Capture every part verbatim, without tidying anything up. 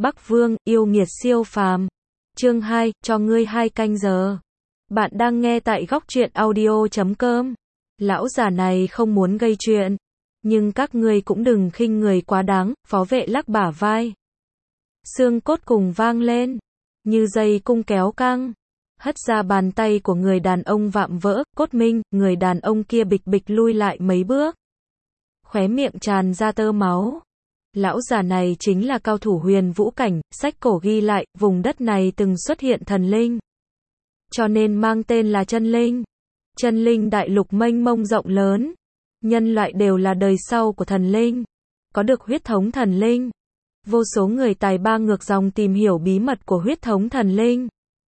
Bắc Vương, yêu nghiệt siêu phàm. Chương hai, cho ngươi hai canh giờ. Bạn đang nghe tại góc truyện audio chấm com. Lão già này không muốn gây chuyện, nhưng các ngươi cũng đừng khinh người quá đáng, phó vệ lắc bả vai. Xương cốt cùng vang lên, như dây cung kéo căng. Hất ra bàn tay của người đàn ông vạm vỡ, Cốt Minh, người đàn ông kia bịch bịch lui lại mấy bước. Khóe miệng tràn ra tơ máu. Lão già này chính là cao thủ huyền vũ cảnh, sách cổ ghi lại, vùng đất này từng xuất hiện thần linh. Cho nên mang tên là chân linh. Chân linh đại lục mênh mông rộng lớn. Nhân loại đều là đời sau của thần linh. Có được huyết thống thần linh. Vô số người tài ba ngược dòng tìm hiểu bí mật của huyết thống thần linh.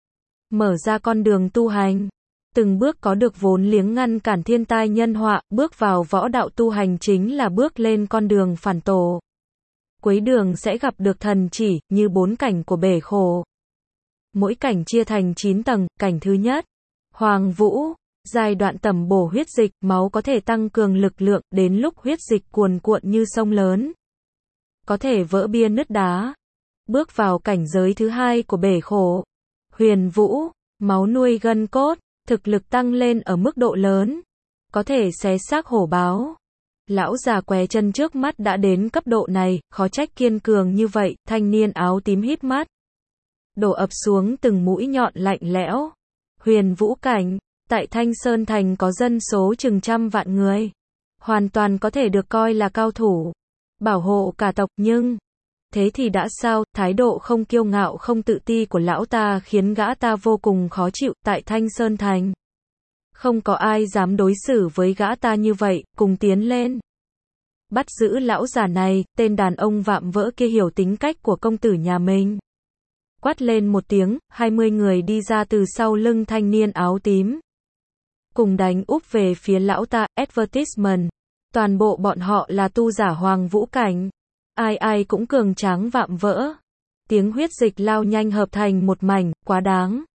Mở ra con đường tu hành. Từng bước có được vốn liếng ngăn cản thiên tai nhân họa, bước vào võ đạo tu hành chính là bước lên con đường phản tổ. Cuối đường sẽ gặp được thần chỉ, như bốn cảnh của bể khổ. Mỗi cảnh chia thành chín tầng, cảnh thứ nhất, Hoàng Vũ, giai đoạn tẩm bổ huyết dịch, máu có thể tăng cường lực lượng, đến lúc huyết dịch cuồn cuộn như sông lớn. Có thể vỡ bia nứt đá. Bước vào cảnh giới thứ hai của bể khổ, Huyền Vũ, máu nuôi gân cốt, thực lực tăng lên ở mức độ lớn. Có thể xé xác hổ báo. Lão già què chân trước mắt đã đến cấp độ này, khó trách kiên cường như vậy, thanh niên áo tím híp mắt. Đổ ập xuống từng mũi nhọn lạnh lẽo. Huyền Vũ cảnh, tại Thanh Sơn Thành có dân số chừng trăm vạn người. Hoàn toàn có thể được coi là cao thủ. Bảo hộ cả tộc nhưng... Thế thì đã sao, thái độ không kiêu ngạo không tự ti của lão ta khiến gã ta vô cùng khó chịu tại Thanh Sơn Thành. Không có ai dám đối xử với gã ta như vậy, cùng tiến lên. Bắt giữ lão già này, tên đàn ông vạm vỡ kia hiểu tính cách của công tử nhà mình. Quát lên một tiếng, hai mươi người đi ra từ sau lưng thanh niên áo tím. Cùng đánh úp về phía lão ta, advertisement. Toàn bộ bọn họ là tu giả Hoàng Vũ cảnh. Ai ai cũng cường tráng vạm vỡ. Tiếng huyết dịch lao nhanh hợp thành một mảnh, quá đáng.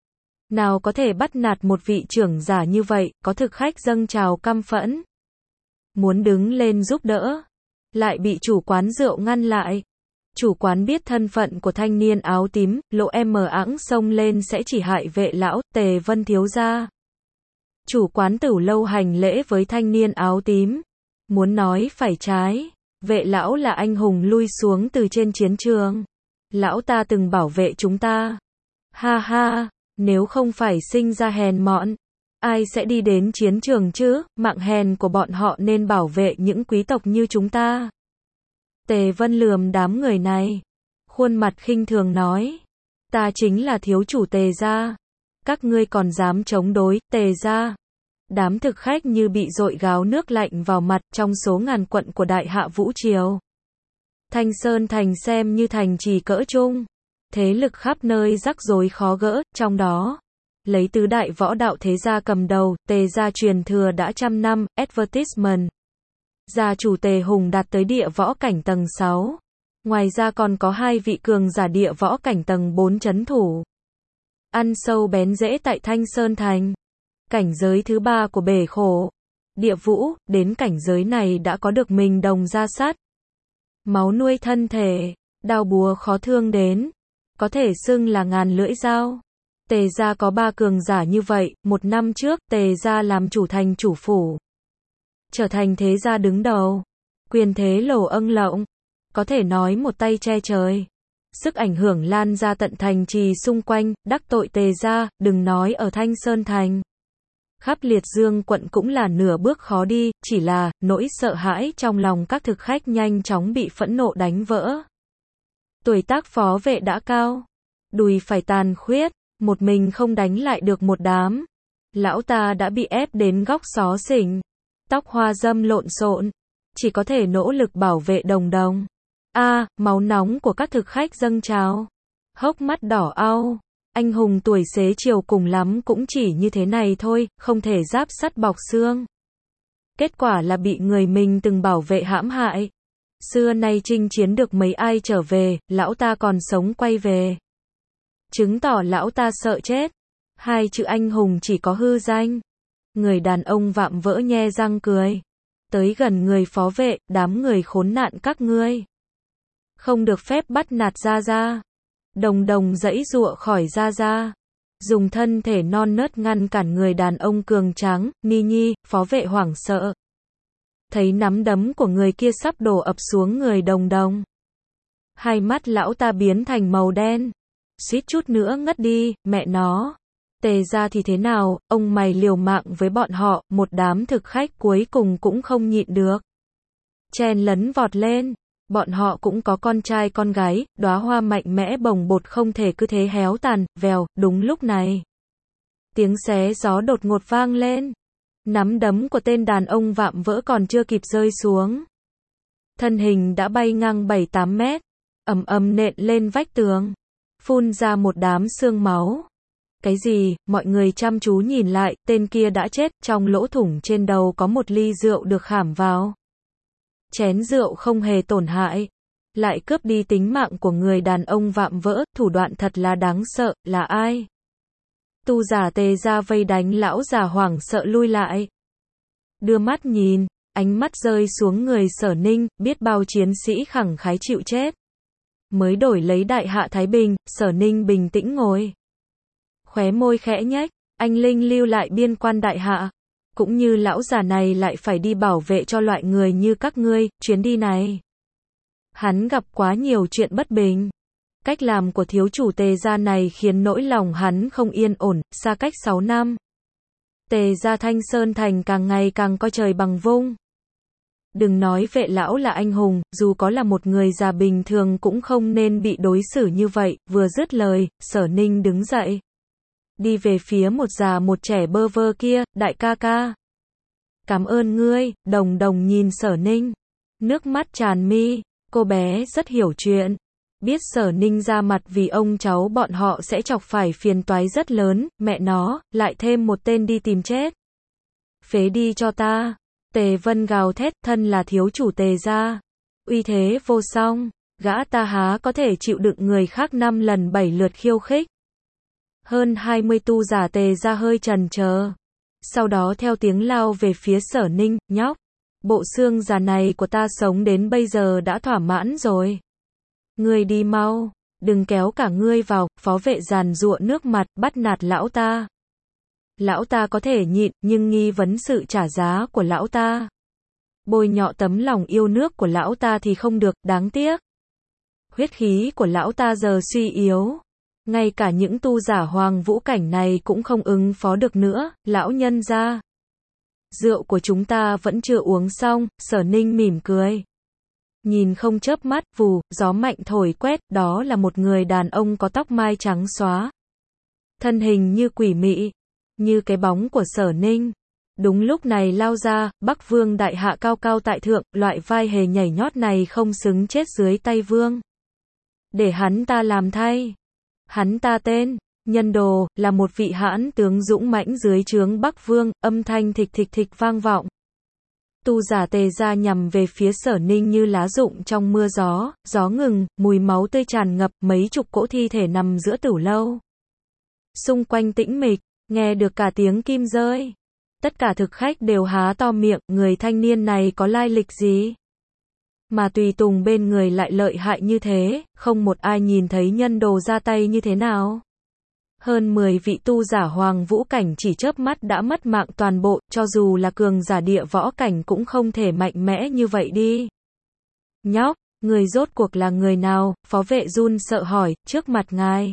Nào có thể bắt nạt một vị trưởng giả như vậy, có thực khách dâng trào căm phẫn. Muốn đứng lên giúp đỡ, lại bị chủ quán rượu ngăn lại. Chủ quán biết thân phận của thanh niên áo tím, lộ em mờ ẵng xông lên sẽ chỉ hại vệ lão, Tề Vân thiếu gia. Chủ quán Tửu Lâu hành lễ với thanh niên áo tím. Muốn nói phải trái, vệ lão là anh hùng lui xuống từ trên chiến trường. Lão ta từng bảo vệ chúng ta. Ha ha, nếu không phải sinh ra hèn mọn, ai sẽ đi đến chiến trường chứ, mạng hèn của bọn họ nên bảo vệ những quý tộc như chúng ta. Tề Vân lườm đám người này. Khuôn mặt khinh thường nói. Ta chính là thiếu chủ Tề gia. Các ngươi còn dám chống đối, Tề gia. Đám thực khách như bị dội gáo nước lạnh vào mặt trong số ngàn quận của Đại Hạ Vũ Triều. Thanh Sơn Thành xem như thành trì cỡ trung. Thế lực khắp nơi rắc rối khó gỡ, trong đó. Lấy tứ đại võ đạo thế gia cầm đầu, Tề gia truyền thừa đã trăm năm, advertisement. Gia chủ Tề Hùng đạt tới địa võ cảnh tầng sáu. Ngoài ra còn có hai vị cường giả địa võ cảnh tầng bốn trấn thủ. Ăn sâu bén rễ tại Thanh Sơn Thành. Cảnh giới thứ ba của bể khổ, Địa Vũ, đến cảnh giới này đã có được mình đồng ra sắt. Máu nuôi thân thể, đao búa khó thương đến. Có thể xưng là ngàn lưỡi dao. Tề gia có ba cường giả như vậy, một năm trước, Tề gia làm chủ thành chủ phủ. Trở thành thế gia đứng đầu. Quyền thế lồ âng lộng. Có thể nói một tay che trời. Sức ảnh hưởng lan ra tận thành trì xung quanh, đắc tội Tề gia, đừng nói ở Thanh Sơn Thành. Khắp Liệt Dương quận cũng là nửa bước khó đi, chỉ là, nỗi sợ hãi trong lòng các thực khách nhanh chóng bị phẫn nộ đánh vỡ. Tuổi tác phó vệ đã cao. Đùi phải tàn khuyết. Một mình không đánh lại được một đám. Lão ta đã bị ép đến góc xó xỉnh. Tóc hoa dâm lộn xộn. Chỉ có thể nỗ lực bảo vệ đồng đồng. A, à, máu nóng của các thực khách dâng trào. Hốc mắt đỏ au. Anh hùng tuổi xế chiều cùng lắm cũng chỉ như thế này thôi, không thể giáp sắt bọc xương. Kết quả là bị người mình từng bảo vệ hãm hại. Xưa nay chinh chiến được mấy ai trở về, lão ta còn sống quay về. Chứng tỏ lão ta sợ chết. Hai chữ anh hùng chỉ có hư danh. Người đàn ông vạm vỡ nhe răng cười. Tới gần người phó vệ, đám người khốn nạn các ngươi. Không được phép bắt nạt Gia Gia. Đồng Đồng giãy giụa khỏi Gia Gia, dùng thân thể non nớt ngăn cản người đàn ông cường tráng. Ni Nhi, phó vệ hoảng sợ. Thấy nắm đấm của người kia sắp đổ ập xuống người Đồng Đồng. Hai mắt lão ta biến thành màu đen. Suýt chút nữa ngất đi, mẹ nó. Tề gia thì thế nào, ông mày liều mạng với bọn họ, một đám thực khách cuối cùng cũng không nhịn được. Chen lấn vọt lên. Bọn họ cũng có con trai con gái, đóa hoa mạnh mẽ bồng bột không thể cứ thế héo tàn. Vèo, đúng lúc này. Tiếng xé gió đột ngột vang lên. Nắm đấm của tên đàn ông vạm vỡ còn chưa kịp rơi xuống. Thân hình đã bay ngang bảy tám mét, ầm ầm nện lên vách tường, phun ra một đám xương máu. Cái gì, mọi người chăm chú nhìn lại, tên kia đã chết, trong lỗ thủng trên đầu có một ly rượu được khảm vào. Chén rượu không hề tổn hại, lại cướp đi tính mạng của người đàn ông vạm vỡ, thủ đoạn thật là đáng sợ, là ai? Tu giả Tề gia vây đánh lão già hoảng sợ lui lại. Đưa mắt nhìn, ánh mắt rơi xuống người Sở Ninh, biết bao chiến sĩ khẳng khái chịu chết. Mới đổi lấy đại hạ Thái Bình, Sở Ninh bình tĩnh ngồi. Khóe môi khẽ nhếch, anh linh lưu lại biên quan đại hạ. Cũng như lão già này lại phải đi bảo vệ cho loại người như các ngươi, chuyến đi này. Hắn gặp quá nhiều chuyện bất bình. Cách làm của thiếu chủ Tề gia này khiến nỗi lòng hắn không yên ổn, xa cách sáu năm. Tề gia Thanh Sơn Thành càng ngày càng coi trời bằng vung. Đừng nói vệ lão là anh hùng, dù có là một người già bình thường cũng không nên bị đối xử như vậy. Vừa dứt lời, Sở Ninh đứng dậy. Đi về phía một già một trẻ bơ vơ kia, đại ca ca. Cảm ơn ngươi, Đồng Đồng nhìn Sở Ninh. Nước mắt tràn mi, cô bé rất hiểu chuyện. Biết Sở Ninh ra mặt vì ông cháu bọn họ sẽ chọc phải phiền toái rất lớn, mẹ nó, lại thêm một tên đi tìm chết. Phế đi cho ta. Tề Vân gào thét, thân là thiếu chủ Tề gia. Uy thế vô song, gã ta há có thể chịu đựng người khác năm lần bảy lượt khiêu khích. Hơn hai mươi tu giả Tề gia hơi chần chờ. Sau đó theo tiếng lao về phía Sở Ninh, nhóc. Bộ xương già này của ta sống đến bây giờ đã thỏa mãn rồi. Ngươi đi mau, đừng kéo cả ngươi vào, phó vệ giàn giụa nước mặt, bắt nạt lão ta. Lão ta có thể nhịn, nhưng nghi vấn sự trả giá của lão ta. Bôi nhọ tấm lòng yêu nước của lão ta thì không được, đáng tiếc. Huyết khí của lão ta giờ suy yếu. Ngay cả những tu giả hoàng vũ cảnh này cũng không ứng phó được nữa, lão nhân gia. Rượu của chúng ta vẫn chưa uống xong, Sở Ninh mỉm cười. Nhìn không chớp mắt, vù, gió mạnh thổi quét, đó là một người đàn ông có tóc mai trắng xóa. Thân hình như quỷ mị, như cái bóng của Sở Ninh. Đúng lúc này lao ra, Bắc Vương đại hạ cao cao tại thượng, loại vai hề nhảy nhót này không xứng chết dưới tay vương. Để hắn ta làm thay. Hắn ta tên, Nhân Đồ, là một vị hãn tướng dũng mãnh dưới trướng Bắc Vương, âm thanh thịch thịch thịch vang vọng. Tu giả Tề gia nhằm về phía Sở Ninh như lá rụng trong mưa gió, gió ngừng, mùi máu tươi tràn ngập, mấy chục cỗ thi thể nằm giữa tửu lâu. Xung quanh tĩnh mịch, nghe được cả tiếng kim rơi. Tất cả thực khách đều há to miệng, người thanh niên này có lai lịch gì? Mà tùy tùng bên người lại lợi hại như thế, không một ai nhìn thấy Nhân Đồ ra tay như thế nào. Hơn mười vị tu giả hoàng vũ cảnh chỉ chớp mắt đã mất mạng toàn bộ, cho dù là cường giả địa võ cảnh cũng không thể mạnh mẽ như vậy đi. Nhóc, người rốt cuộc là người nào? Phó vệ run sợ hỏi, trước mặt ngài.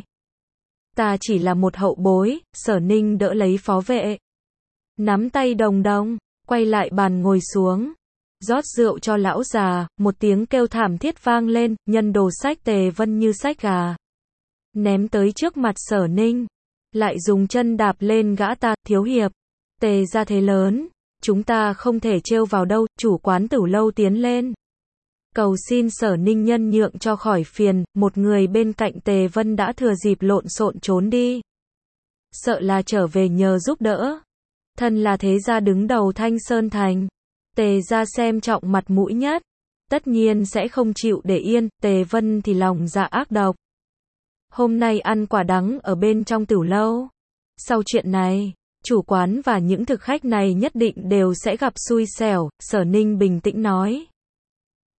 Ta chỉ là một hậu bối, Sở Ninh đỡ lấy phó vệ. Nắm tay Đồng Đồng, quay lại bàn ngồi xuống. Rót rượu cho lão già, một tiếng kêu thảm thiết vang lên, Nhân Đồ xách Tề Vân như xách gà. Ném tới trước mặt Sở Ninh. Lại dùng chân đạp lên gã ta, thiếu hiệp. Tề gia thế lớn. Chúng ta không thể trêu vào đâu, chủ quán tửu lâu tiến lên. Cầu xin Sở Ninh nhân nhượng cho khỏi phiền, một người bên cạnh Tề Vân đã thừa dịp lộn xộn trốn đi. Sợ là trở về nhờ giúp đỡ. Thân là thế gia đứng đầu Thanh Sơn Thành. Tề gia xem trọng mặt mũi nhất. Tất nhiên sẽ không chịu để yên, Tề Vân thì lòng dạ ác độc. Hôm nay ăn quả đắng ở bên trong tửu lâu. Sau chuyện này, chủ quán và những thực khách này nhất định đều sẽ gặp xui xẻo, Sở Ninh bình tĩnh nói.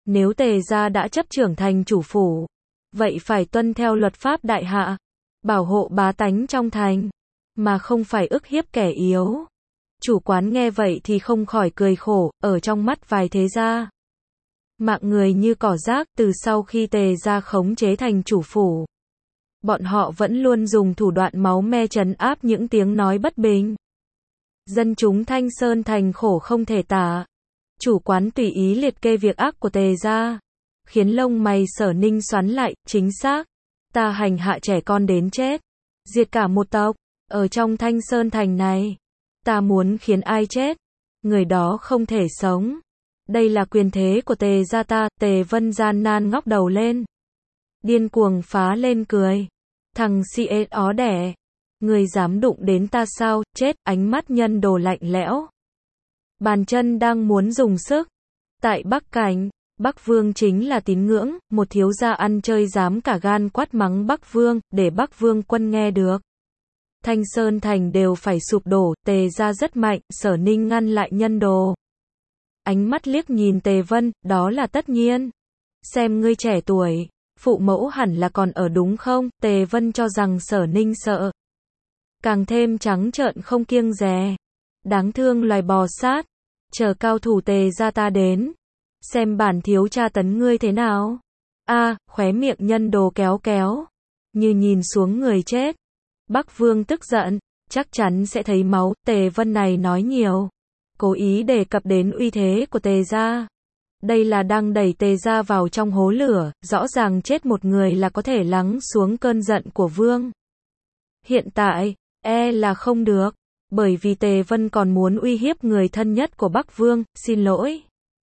Nếu Tề gia đã chấp trưởng thành chủ phủ, vậy phải tuân theo luật pháp đại hạ, bảo hộ bá tánh trong thành, mà không phải ức hiếp kẻ yếu. Chủ quán nghe vậy thì không khỏi cười khổ, ở trong mắt vài thế gia, mạng người như cỏ rác. Từ sau khi Tề gia khống chế thành chủ phủ, bọn họ vẫn luôn dùng thủ đoạn máu me trấn áp những tiếng nói bất bình. Dân chúng Thanh Sơn thành khổ không thể tả. Chủ quán tùy ý liệt kê việc ác của Tề gia, khiến lông mày Sở Ninh xoắn lại. Chính xác, ta hành hạ trẻ con đến chết, diệt cả một tộc. Ở trong Thanh Sơn thành này, ta muốn khiến ai chết, người đó không thể sống. Đây là quyền thế của Tề gia ta. Tề Vân gian nan ngóc đầu lên, điên cuồng phá lên cười. Thằng si ế ó đẻ, người dám đụng đến ta sao? Chết! Ánh mắt Nhân Đồ lạnh lẽo, bàn chân đang muốn dùng sức. Tại Bắc Cảnh, Bắc Vương chính là tín ngưỡng, một thiếu gia ăn chơi dám cả gan quát mắng Bắc Vương, để Bắc Vương quân nghe được, Thanh Sơn thành đều phải sụp đổ. Tề gia rất mạnh. Sở Ninh ngăn lại Nhân Đồ, ánh mắt liếc nhìn Tề Vân, đó là tất nhiên. Xem ngươi trẻ tuổi, phụ mẫu hẳn là còn ở đúng không? Tề Vân cho rằng Sở Ninh sợ, càng thêm trắng trợn không kiêng dè. Đáng thương loài bò sát, chờ cao thủ Tề gia ta đến, xem bản thiếu tra tấn ngươi thế nào. A, à, khóe miệng Nhân Đồ kéo kéo, như nhìn xuống người chết. Bắc Vương tức giận, chắc chắn sẽ thấy máu. Tề Vân này nói nhiều, cố ý đề cập đến uy thế của Tề gia. Đây là đang đẩy Tề gia vào trong hố lửa, rõ ràng chết một người là có thể lắng xuống cơn giận của Vương. Hiện tại, e là không được, bởi vì Tề Vân còn muốn uy hiếp người thân nhất của Bắc Vương. Xin lỗi,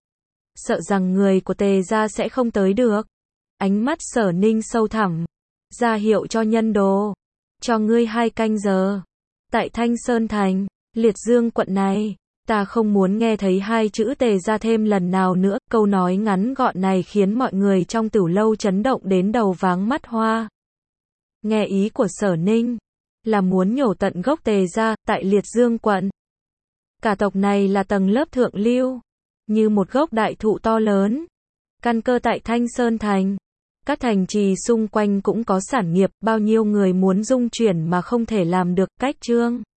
sợ rằng người của Tề gia sẽ không tới được. Ánh mắt Sở Ninh sâu thẳm, ra hiệu cho Nhân Đồ, cho ngươi hai canh giờ. Tại Thanh Sơn thành, Liệt Dương quận này, ta không muốn nghe thấy hai chữ Tề gia thêm lần nào nữa. Câu nói ngắn gọn này khiến mọi người trong Tửu lâu chấn động đến đầu váng mắt hoa. Nghe ý của Sở Ninh là muốn nhổ tận gốc Tề gia tại Liệt Dương quận. Cả tộc này là tầng lớp thượng lưu, như một gốc đại thụ to lớn, căn cơ tại Thanh Sơn thành. Các thành trì xung quanh cũng có sản nghiệp, bao nhiêu người muốn dung chuyển mà không thể làm được. Cách chương